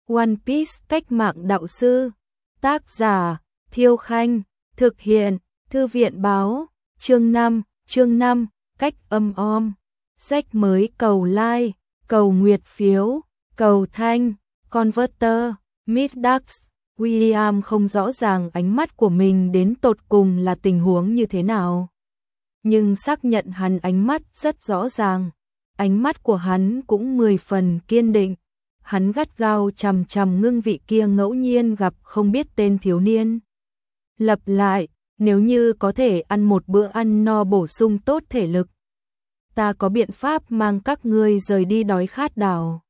One Piece cách mạng đạo sư. Tác giả Thiêu Khanh. Thực hiện Thư viện báo. Chương 5, cách âm om. Sách mới cầu like, cầu nguyệt phiếu, cầu thanh, converter, Midax. William không rõ ràng ánh mắt của mình đến tột cùng là tình huống như thế nào. Nhưng xác nhận hắn ánh mắt rất rõ ràng. Ánh mắt của hắn cũng 10 phần kiên định. Hắn gắt gao chằm chằm ngưng vị kia ngẫu nhiên gặp không biết tên thiếu niên. Lặp lại, nếu như có thể ăn một bữa ăn no bổ sung tốt thể lực, ta có biện pháp mang các ngươi rời đi đói khát đảo.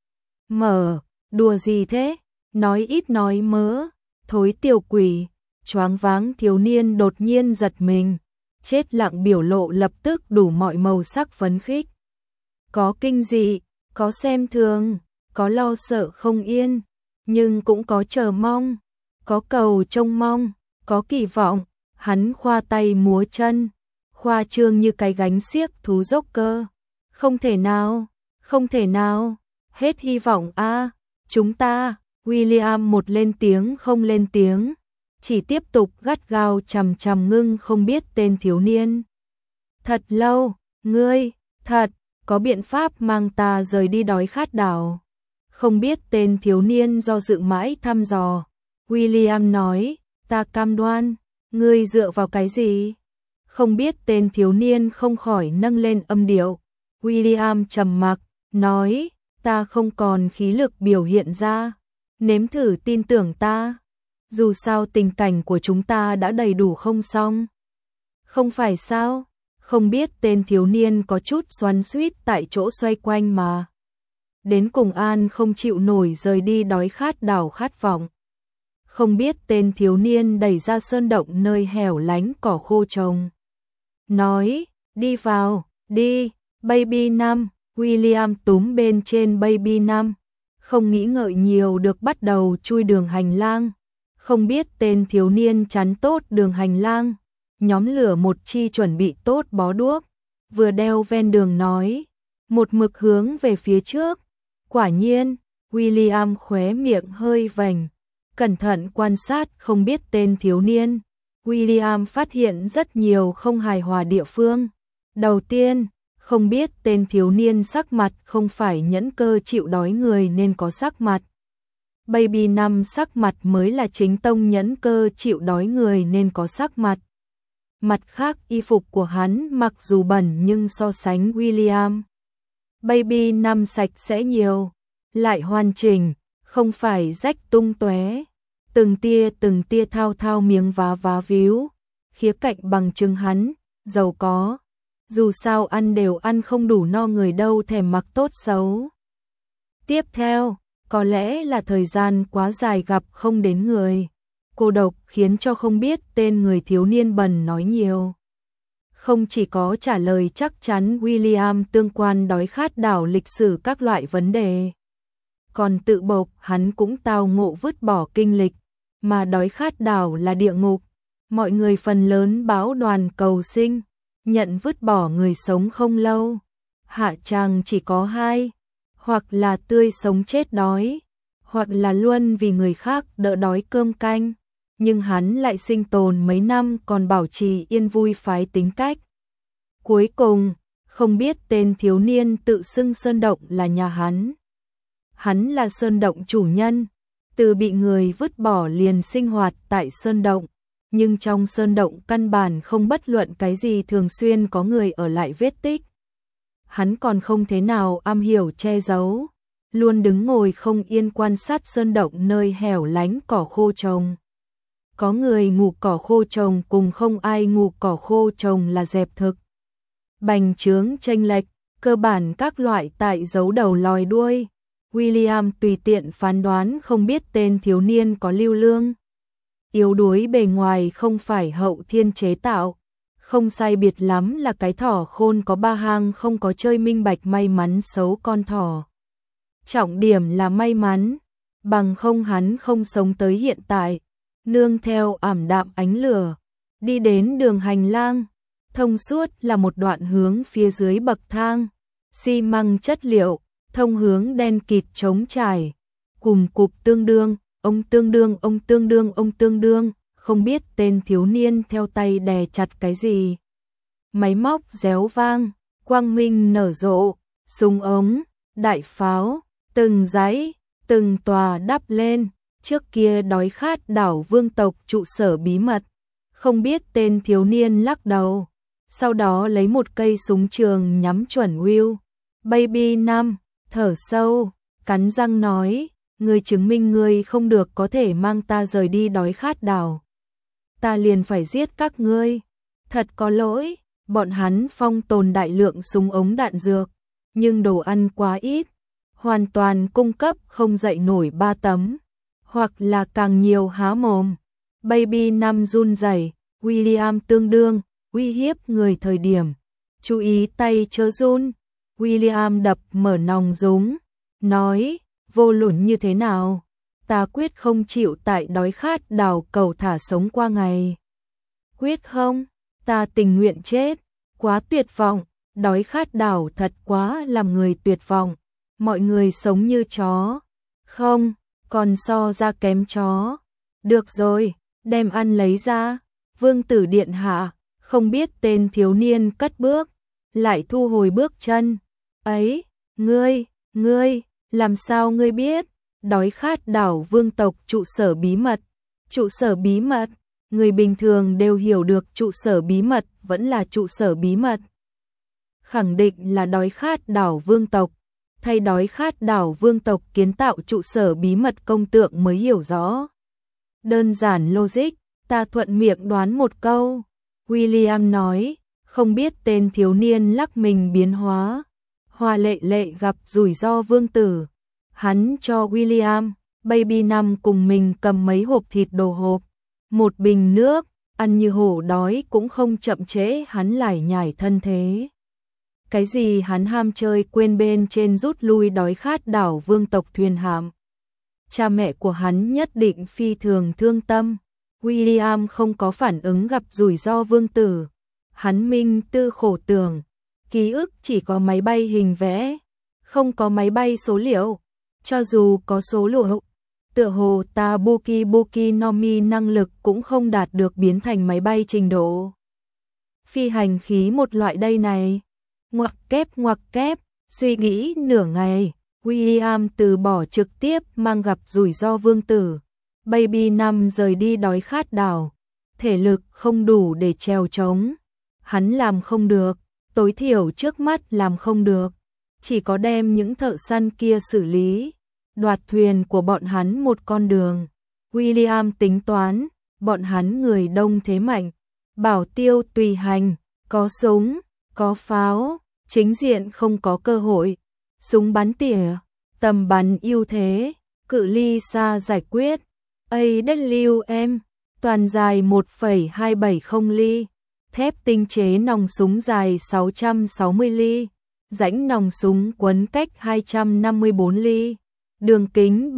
Mở, đùa gì thế? Nói ít nói mớ, thối tiểu quỷ. Choáng váng thiếu niên đột nhiên giật mình, chết lặng biểu lộ lập tức đủ mọi màu sắc phấn khích. Có kinh dị, có xem thường, có lo sợ không yên, nhưng cũng có chờ mong, có cầu trông mong, có kỳ vọng. Hắn khoa tay múa chân, khoa trương như cái gánh xiếc thú dốc cơ. Không thể nào, không thể nào, hết hy vọng a, chúng ta. William một lên tiếng không lên tiếng, chỉ tiếp tục gắt gao chằm chằm ngưng không biết tên thiếu niên. Thật lâu, ngươi, thật, có biện pháp mang ta rời đi đói khát đảo. Không biết tên thiếu niên do dự mãi thăm dò. William nói, ta cam đoan. Ngươi dựa vào cái gì? Không biết tên thiếu niên không khỏi nâng lên âm điệu. William trầm mặc, nói, ta không còn khí lực biểu hiện ra. Nếm thử tin tưởng ta. Dù sao tình cảnh của chúng ta đã đầy đủ không xong. Không phải sao? Không biết tên thiếu niên có chút xoắn xuýt tại chỗ xoay quanh mà. Đến cùng An không chịu nổi rời đi đói khát đảo khát vọng. Không biết tên thiếu niên đẩy ra sơn động nơi hẻo lánh cỏ khô trồng. Nói, đi vào, đi, Baby 5, William túm bên trên Baby 5. Không nghĩ ngợi nhiều được bắt đầu chui đường hành lang. Không biết tên thiếu niên chắn tốt đường hành lang. Nhóm lửa một chi chuẩn bị tốt bó đuốc. Vừa đeo ven đường nói, một mực hướng về phía trước. Quả nhiên, William khóe miệng hơi vành. Cẩn thận quan sát không biết tên thiếu niên, William phát hiện rất nhiều không hài hòa địa phương. Đầu tiên, không biết tên thiếu niên sắc mặt không phải nhẫn cơ chịu đói người nên có sắc mặt. Baby 5 sắc mặt mới là chính tông nhẫn cơ chịu đói người nên có sắc mặt. Mặt khác y phục của hắn mặc dù bẩn nhưng so sánh William, Baby 5 sạch sẽ nhiều, lại hoàn chỉnh. Không phải rách tung tóe, từng tia thao thao miếng vá víu, khía cạnh bằng chứng hắn giàu có. Dù sao ăn đều ăn không đủ no người đâu thèm mặc tốt xấu. Tiếp theo, có lẽ là thời gian quá dài gặp không đến người, cô độc khiến cho không biết tên người thiếu niên bần nói nhiều. Không chỉ có trả lời chắc chắn William tương quan đói khát đảo lịch sử các loại vấn đề, còn tự bộc hắn cũng tao ngộ vứt bỏ kinh lịch, mà đói khát đảo là địa ngục. Mọi người phần lớn báo đoàn cầu sinh, nhận vứt bỏ người sống không lâu. Hạ tràng chỉ có hai, hoặc là tươi sống chết đói, hoặc là luôn vì người khác đỡ đói cơm canh. Nhưng hắn lại sinh tồn mấy năm còn bảo trì yên vui phái tính cách. Cuối cùng, không biết tên thiếu niên tự xưng sơn động là nhà hắn. Hắn là sơn động chủ nhân, từ bị người vứt bỏ liền sinh hoạt tại sơn động, nhưng trong sơn động căn bản không bất luận cái gì thường xuyên có người ở lại vết tích. Hắn còn không thế nào am hiểu che giấu, luôn đứng ngồi không yên quan sát sơn động nơi hẻo lánh cỏ khô trồng. Có người ngủ cỏ khô trồng cùng không ai ngủ cỏ khô trồng là dẹp thực. Bành trướng chênh lệch, cơ bản các loại tại giấu đầu lòi đuôi. William tùy tiện phán đoán không biết tên thiếu niên có lưu lương. Yếu đuối bề ngoài không phải hậu thiên chế tạo. Không sai biệt lắm là cái thỏ khôn có ba hang không có chơi minh bạch may mắn xấu con thỏ. Trọng điểm là may mắn, bằng không hắn không sống tới hiện tại. Nương theo ảm đạm ánh lửa, đi đến đường hành lang. Thông suốt là một đoạn hướng phía dưới bậc thang, xi măng chất liệu, thông hướng đen kịt trống trải. Cùng cục tương đương, ông tương đương, ông tương đương, ông tương đương, không biết tên thiếu niên theo tay đè chặt cái gì. Máy móc réo vang, quang minh nở rộ, súng ống, đại pháo, từng dãy, từng tòa đắp lên. Trước kia đói khát đảo vương tộc trụ sở bí mật, không biết tên thiếu niên lắc đầu, sau đó lấy một cây súng trường nhắm chuẩn Will. Baby Nam thở sâu, cắn răng nói, ngươi chứng minh ngươi không được có thể mang ta rời đi đói khát đảo. Ta liền phải giết các ngươi. Thật có lỗi, bọn hắn phong tồn đại lượng súng ống đạn dược, nhưng đồ ăn quá ít, hoàn toàn cung cấp không dậy nổi 3 tấm, hoặc là càng nhiều há mồm. Baby Nam run rẩy, William tương đương, uy hiếp người thời điểm. Chú ý tay chớ run. William đập mở nòng súng, nói, vô luận như thế nào, ta quyết không chịu tại đói khát đảo cầu thả sống qua ngày. Quyết không, ta tình nguyện chết, quá tuyệt vọng, đói khát đảo thật quá làm người tuyệt vọng, mọi người sống như chó, không, còn so ra kém chó. Được rồi, đem ăn lấy ra. Vương tử điện hạ, không biết tên thiếu niên cất bước, lại thu hồi bước chân. Ấy, ngươi, làm sao ngươi biết? Đói khát đảo vương tộc trụ sở bí mật. Trụ sở bí mật, người bình thường đều hiểu được trụ sở bí mật vẫn là trụ sở bí mật. Khẳng định là đói khát đảo vương tộc, thay đói khát đảo vương tộc kiến tạo trụ sở bí mật công tượng mới hiểu rõ. Đơn giản logic, ta thuận miệng đoán một câu. William nói, không biết tên thiếu niên lắc mình biến hóa. Hoa lệ lệ gặp rủi ro vương tử. Hắn cho William, Baby Nam cùng mình cầm mấy hộp thịt đồ hộp, một bình nước, ăn như hổ đói cũng không chậm trễ hắn lải nhải thân thế. Cái gì hắn ham chơi quên bên trên rút lui đói khát đảo vương tộc thuyền hạm. Cha mẹ của hắn nhất định phi thường thương tâm. William không có phản ứng gặp rủi ro vương tử. Hắn minh tư khổ tưởng, ký ức chỉ có máy bay hình vẽ, không có máy bay số liệu. Cho dù có số liệu, tựa hồ Tabuki no Mi năng lực cũng không đạt được biến thành máy bay trình độ phi hành khí một loại đây này. Ngoặc kép, suy nghĩ nửa ngày, William từ bỏ trực tiếp mang gặp rủi ro vương tử. Baby Nam rời đi đói khát đảo, thể lực không đủ để trèo trống. Hắn làm không được, tối thiểu trước mắt làm không được, chỉ có đem những thợ săn kia xử lý, đoạt thuyền của bọn hắn một con đường. William tính toán, bọn hắn người đông thế mạnh, bảo tiêu tùy hành, có súng, có pháo, chính diện không có cơ hội, súng bắn tỉa, tầm bắn ưu thế, cự ly xa giải quyết. AWM, toàn dài 1,270 ly, thép tinh chế nòng súng dài 660 ly, rãnh nòng súng quấn cách 254 ly, đường kính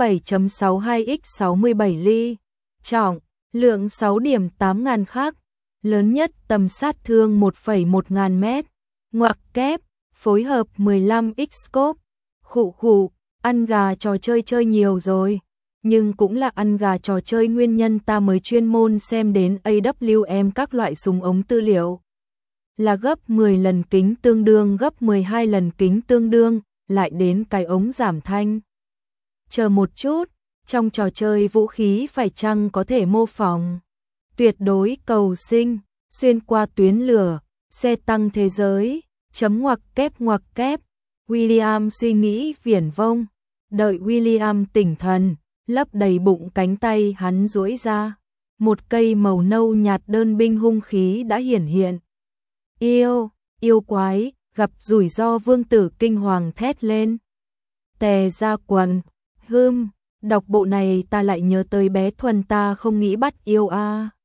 7.62x67 ly, trọng, lượng 6 điểm 8.000 khắc, lớn nhất tầm sát thương 1,1 ngàn mét, ngoặc kép, phối hợp 15x scope, khụ, ăn gà trò chơi chơi nhiều rồi. Nhưng cũng là ăn gà trò chơi nguyên nhân ta mới chuyên môn xem đến AWM các loại súng ống tư liệu. Là gấp 10 lần kính tương đương gấp 12 lần kính tương đương, lại đến cái ống giảm thanh. Chờ một chút, trong trò chơi vũ khí phải chăng có thể mô phỏng? Tuyệt đối cầu sinh, xuyên qua tuyến lửa, xe tăng thế giới, chấm ngoặc kép. William suy nghĩ viển vông, đợi William tỉnh thần. Lấp đầy bụng cánh tay hắn duỗi ra, một cây màu nâu nhạt đơn binh hung khí đã hiển hiện. Yêu quái, gặp rủi ro vương tử kinh hoàng thét lên. Tè ra quần, đọc bộ này ta lại nhớ tới bé Thuần ta không nghĩ bắt yêu a.